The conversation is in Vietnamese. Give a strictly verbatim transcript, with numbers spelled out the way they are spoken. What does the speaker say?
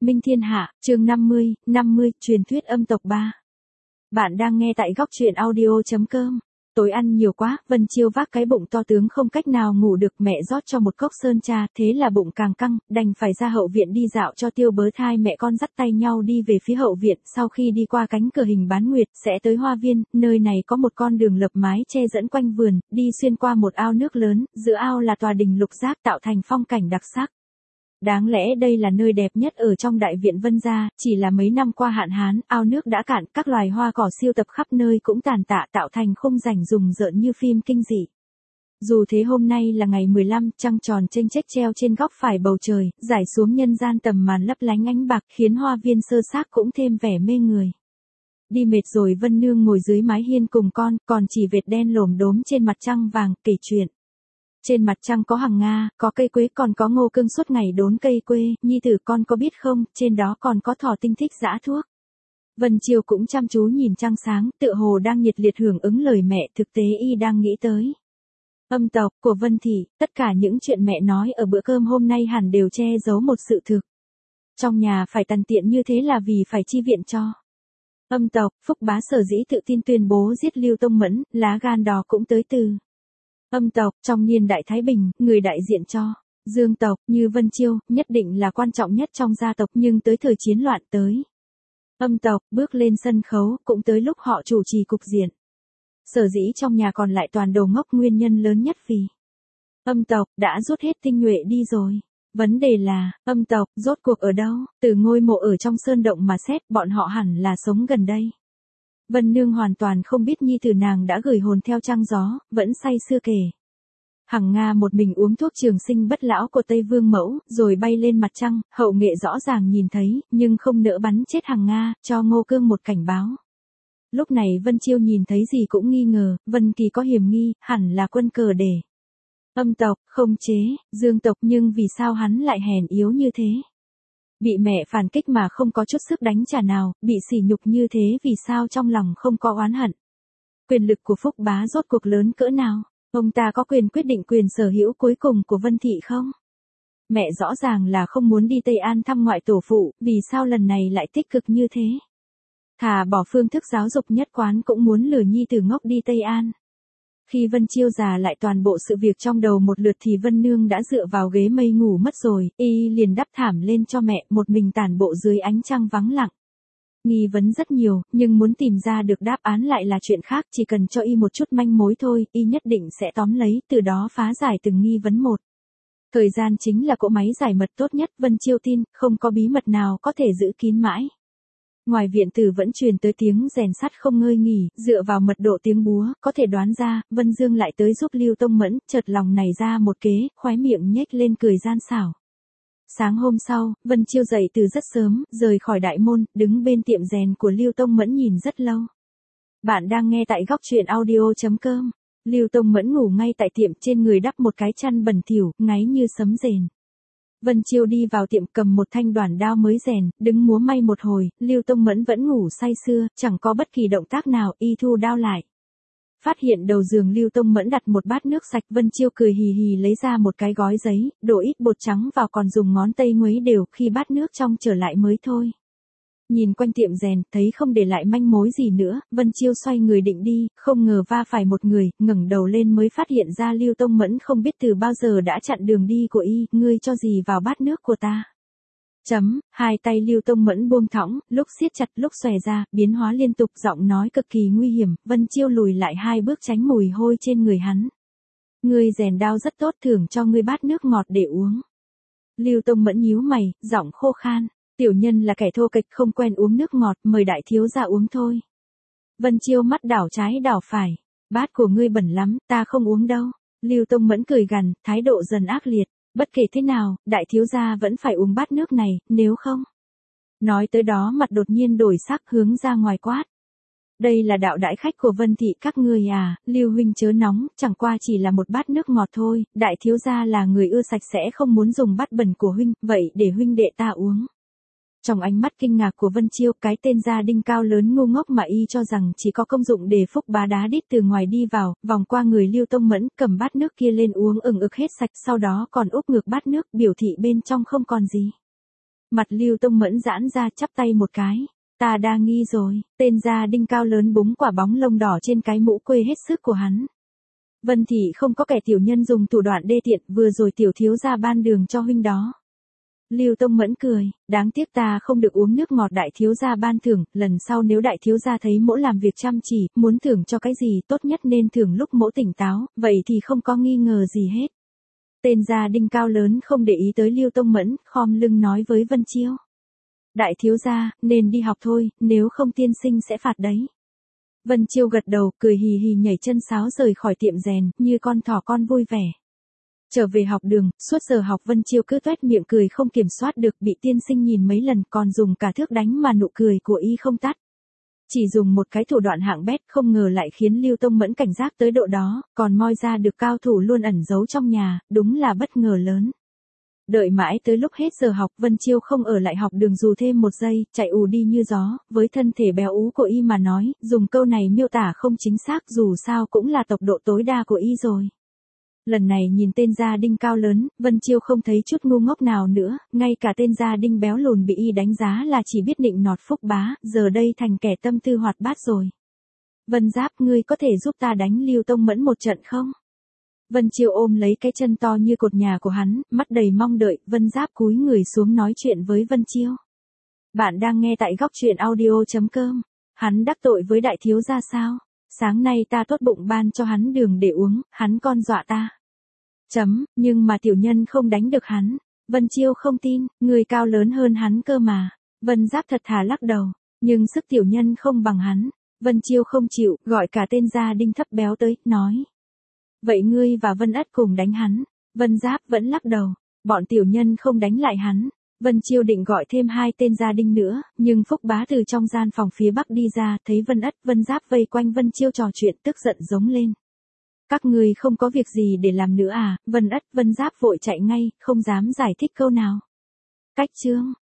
Minh Thiên Hạ, chương năm mươi, năm mươi, truyền thuyết âm tộc ba. Bạn đang nghe tại góc truyện audio chấm com. Tối ăn nhiều quá, Vân Chiêu vác cái bụng to tướng không cách nào ngủ được, mẹ rót cho một cốc sơn trà, thế là bụng càng căng, đành phải ra hậu viện đi dạo cho tiêu bớ thai mẹ con dắt tay nhau đi về phía hậu viện, sau khi đi qua cánh cửa hình bán nguyệt, sẽ tới hoa viên, nơi này có một con đường lợp mái che dẫn quanh vườn, đi xuyên qua một ao nước lớn, giữa ao là tòa đình lục giác tạo thành phong cảnh đặc sắc. Đáng lẽ đây là nơi đẹp nhất ở trong đại viện Vân gia, chỉ là mấy năm qua hạn hán, ao nước đã cạn, các loài hoa cỏ siêu tập khắp nơi cũng tàn tạ tạo thành khung cảnh rùng rợn như phim kinh dị. Dù thế hôm nay là ngày mười lăm, trăng tròn chênh chếch treo trên góc phải bầu trời, rải xuống nhân gian tầm màn lấp lánh ánh bạc, khiến hoa viên sơ xác cũng thêm vẻ mê người. Đi mệt rồi Vân Nương ngồi dưới mái hiên cùng con, còn chỉ vệt đen lồm đốm trên mặt trăng vàng, kể chuyện. Trên mặt trăng có hằng nga, có cây quế, còn có Ngô Cương suốt ngày đốn cây quế, nhi tử con có biết không, trên đó còn có thỏ tinh thích dã thuốc. Vân Chiêu cũng chăm chú nhìn trăng sáng, tựa hồ đang nhiệt liệt hưởng ứng lời mẹ, thực tế y đang nghĩ tới âm tộc của Vân Thị, tất cả những chuyện mẹ nói ở bữa cơm hôm nay hẳn đều che giấu một sự thực. Trong nhà phải tằn tiện như thế là vì phải chi viện cho âm tộc. Phúc Bá sở dĩ tự tin tuyên bố giết Lưu Tông Mẫn, lá gan đó cũng tới từ âm tộc. Trong niên đại Thái Bình, người đại diện cho Dương tộc như Vân Chiêu nhất định là quan trọng nhất trong gia tộc, nhưng tới thời chiến loạn tới âm tộc bước lên sân khấu, cũng tới lúc họ chủ trì cục diện. Sở dĩ trong nhà còn lại toàn đồ ngốc, nguyên nhân lớn nhất vì âm tộc đã rút hết tinh nhuệ đi rồi. Vấn đề là, âm tộc rốt cuộc ở đâu? Từ ngôi mộ ở trong sơn động mà xét, bọn họ hẳn là sống gần đây. Vân Nương hoàn toàn không biết nhi tử nàng đã gửi hồn theo trăng gió, vẫn say sưa kể. Hằng Nga một mình uống thuốc trường sinh bất lão của Tây Vương Mẫu, rồi bay lên mặt trăng, hậu nghệ rõ ràng nhìn thấy, nhưng không nỡ bắn chết Hằng Nga, cho Ngô Cương một cảnh báo. Lúc này Vân Chiêu nhìn thấy gì cũng nghi ngờ, Vân Kỳ có hiểm nghi, hẳn là quân cờ để âm tộc không chế Dương tộc, nhưng vì sao hắn lại hèn yếu như thế? Bị mẹ phản kích mà không có chút sức đánh trả nào, bị sỉ nhục như thế vì sao trong lòng không có oán hận? Quyền lực của Phúc Bá rốt cuộc lớn cỡ nào? Ông ta có quyền quyết định quyền sở hữu cuối cùng của Vân Thị không? Mẹ rõ ràng là không muốn đi Tây An thăm ngoại tổ phụ, vì sao lần này lại tích cực như thế? Thà bỏ phương thức giáo dục nhất quán cũng muốn lừa nhi tử ngốc đi Tây An. Khi Vân Chiêu già lại toàn bộ sự việc trong đầu một lượt thì Vân Nương đã dựa vào ghế mây ngủ mất rồi, y liền đắp thảm lên cho mẹ, một mình tản bộ dưới ánh trăng vắng lặng. Nghi vấn rất nhiều, nhưng muốn tìm ra được đáp án lại là chuyện khác, chỉ cần cho y một chút manh mối thôi, y nhất định sẽ tóm lấy, từ đó phá giải từng nghi vấn một. Thời gian chính là cỗ máy giải mật tốt nhất, Vân Chiêu tin, không có bí mật nào có thể giữ kín mãi. Ngoài viện tử vẫn truyền tới tiếng rèn sắt không ngơi nghỉ, dựa vào mật độ tiếng búa, có thể đoán ra, Vân Dương lại tới giúp Lưu Tông Mẫn, chợt lòng này ra một kế, khóe miệng nhếch lên cười gian xảo. Sáng hôm sau, Vân Chiêu dậy từ rất sớm, rời khỏi đại môn, đứng bên tiệm rèn của Lưu Tông Mẫn nhìn rất lâu. Bạn đang nghe tại góc truyện audio chấm com. Lưu Tông Mẫn ngủ ngay tại tiệm, trên người đắp một cái chăn bẩn thỉu, ngáy như sấm rền. Vân Chiêu đi vào tiệm cầm một thanh đoản đao mới rèn, đứng múa may một hồi, Lưu Tông Mẫn vẫn ngủ say sưa, chẳng có bất kỳ động tác nào, y thu đao lại. Phát hiện đầu giường Lưu Tông Mẫn đặt một bát nước sạch, Vân Chiêu cười hì hì lấy ra một cái gói giấy, đổ ít bột trắng vào, còn dùng ngón tay nguấy đều, khi bát nước trong trở lại mới thôi. Nhìn quanh tiệm rèn, thấy không để lại manh mối gì nữa, Vân Chiêu xoay người định đi, không ngờ va phải một người, ngẩng đầu lên mới phát hiện ra Lưu Tông Mẫn không biết từ bao giờ đã chặn đường đi của y, ngươi cho gì vào bát nước của ta? Chấm, hai tay Lưu Tông Mẫn buông thõng, lúc siết chặt lúc xòe ra, biến hóa liên tục, giọng nói cực kỳ nguy hiểm, Vân Chiêu lùi lại hai bước tránh mùi hôi trên người hắn. Ngươi rèn đao rất tốt, thưởng cho ngươi bát nước ngọt để uống. Lưu Tông Mẫn nhíu mày, giọng khô khan. Tiểu nhân là kẻ thô kệch không quen uống nước ngọt, mời đại thiếu gia uống thôi. Vân Chiêu mắt đảo trái đảo phải. Bát của ngươi bẩn lắm, ta không uống đâu. Lưu Tông Mẫn cười gằn, thái độ dần ác liệt. Bất kể thế nào, đại thiếu gia vẫn phải uống bát nước này, nếu không. Nói tới đó mặt đột nhiên đổi sắc, hướng ra ngoài quát. Đây là đạo đãi khách của Vân Thị các ngươi à, Lưu huynh chớ nóng, chẳng qua chỉ là một bát nước ngọt thôi, đại thiếu gia là người ưa sạch sẽ không muốn dùng bát bẩn của huynh, vậy để huynh đệ ta uống. Trong ánh mắt kinh ngạc của Vân Chiêu, cái tên gia đinh cao lớn ngu ngốc mà y cho rằng chỉ có công dụng để Phúc Bá đá đít từ ngoài đi vào, vòng qua người Lưu Tông Mẫn, cầm bát nước kia lên uống ừng ực hết sạch, sau đó còn úp ngược bát nước, biểu thị bên trong không còn gì. Mặt Lưu Tông Mẫn giãn ra chắp tay một cái. Ta đa nghi rồi, tên gia đinh cao lớn búng quả bóng lông đỏ trên cái mũ quê hết sức của hắn. Vân thị không có kẻ tiểu nhân dùng thủ đoạn đê tiện, vừa rồi tiểu thiếu gia ban đường cho huynh đó. Lưu Tông Mẫn cười, đáng tiếc ta không được uống nước ngọt đại thiếu gia ban thưởng, lần sau nếu đại thiếu gia thấy mỗ làm việc chăm chỉ, muốn thưởng cho cái gì tốt nhất nên thưởng lúc mỗ tỉnh táo, vậy thì không có nghi ngờ gì hết. Tên gia đinh cao lớn không để ý tới Lưu Tông Mẫn, khom lưng nói với Vân Chiêu. Đại thiếu gia, nên đi học thôi, nếu không tiên sinh sẽ phạt đấy. Vân Chiêu gật đầu, cười hì hì nhảy chân sáo rời khỏi tiệm rèn, như con thỏ con vui vẻ. Trở về học đường, suốt giờ học Vân Chiêu cứ toét miệng cười không kiểm soát được, bị tiên sinh nhìn mấy lần còn dùng cả thước đánh mà nụ cười của y không tắt. Chỉ dùng một cái thủ đoạn hạng bét không ngờ lại khiến Lưu Tông Mẫn cảnh giác tới độ đó, còn moi ra được cao thủ luôn ẩn giấu trong nhà, đúng là bất ngờ lớn. Đợi mãi tới lúc hết giờ học, Vân Chiêu không ở lại học đường dù thêm một giây, chạy ù đi như gió, với thân thể béo ú của y mà nói, dùng câu này miêu tả không chính xác dù sao cũng là tốc độ tối đa của y rồi. Lần này nhìn tên gia đinh cao lớn, Vân Chiêu không thấy chút ngu ngốc nào nữa, ngay cả tên gia đinh béo lùn bị y đánh giá là chỉ biết nịnh nọt phúc bá, giờ đây thành kẻ tâm tư hoạt bát rồi. Vân Giáp, ngươi có thể giúp ta đánh Lưu Tông Mẫn một trận không? Vân Chiêu ôm lấy cái chân to như cột nhà của hắn, mắt đầy mong đợi, Vân Giáp cúi người xuống nói chuyện với Vân Chiêu. Bạn đang nghe tại góc truyện audio chấm com. Hắn đắc tội với đại thiếu gia sao? Sáng nay ta tốt bụng ban cho hắn đường để uống, hắn con dọa ta. Chấm, nhưng mà tiểu nhân không đánh được hắn. Vân Chiêu không tin, người cao lớn hơn hắn cơ mà. Vân Giáp thật thà lắc đầu, nhưng sức tiểu nhân không bằng hắn. Vân Chiêu không chịu, gọi cả tên gia đinh thấp béo tới, nói. Vậy ngươi và Vân Ất cùng đánh hắn. Vân Giáp vẫn lắc đầu, bọn tiểu nhân không đánh lại hắn. Vân Chiêu định gọi thêm hai tên gia đinh nữa, nhưng Phúc Bá từ trong gian phòng phía bắc đi ra, thấy Vân Ất, Vân Giáp vây quanh Vân Chiêu trò chuyện, tức giận giống lên. Các ngươi không có việc gì để làm nữa à? Vân Ất, Vân Giáp vội chạy ngay, không dám giải thích câu nào. Cách chương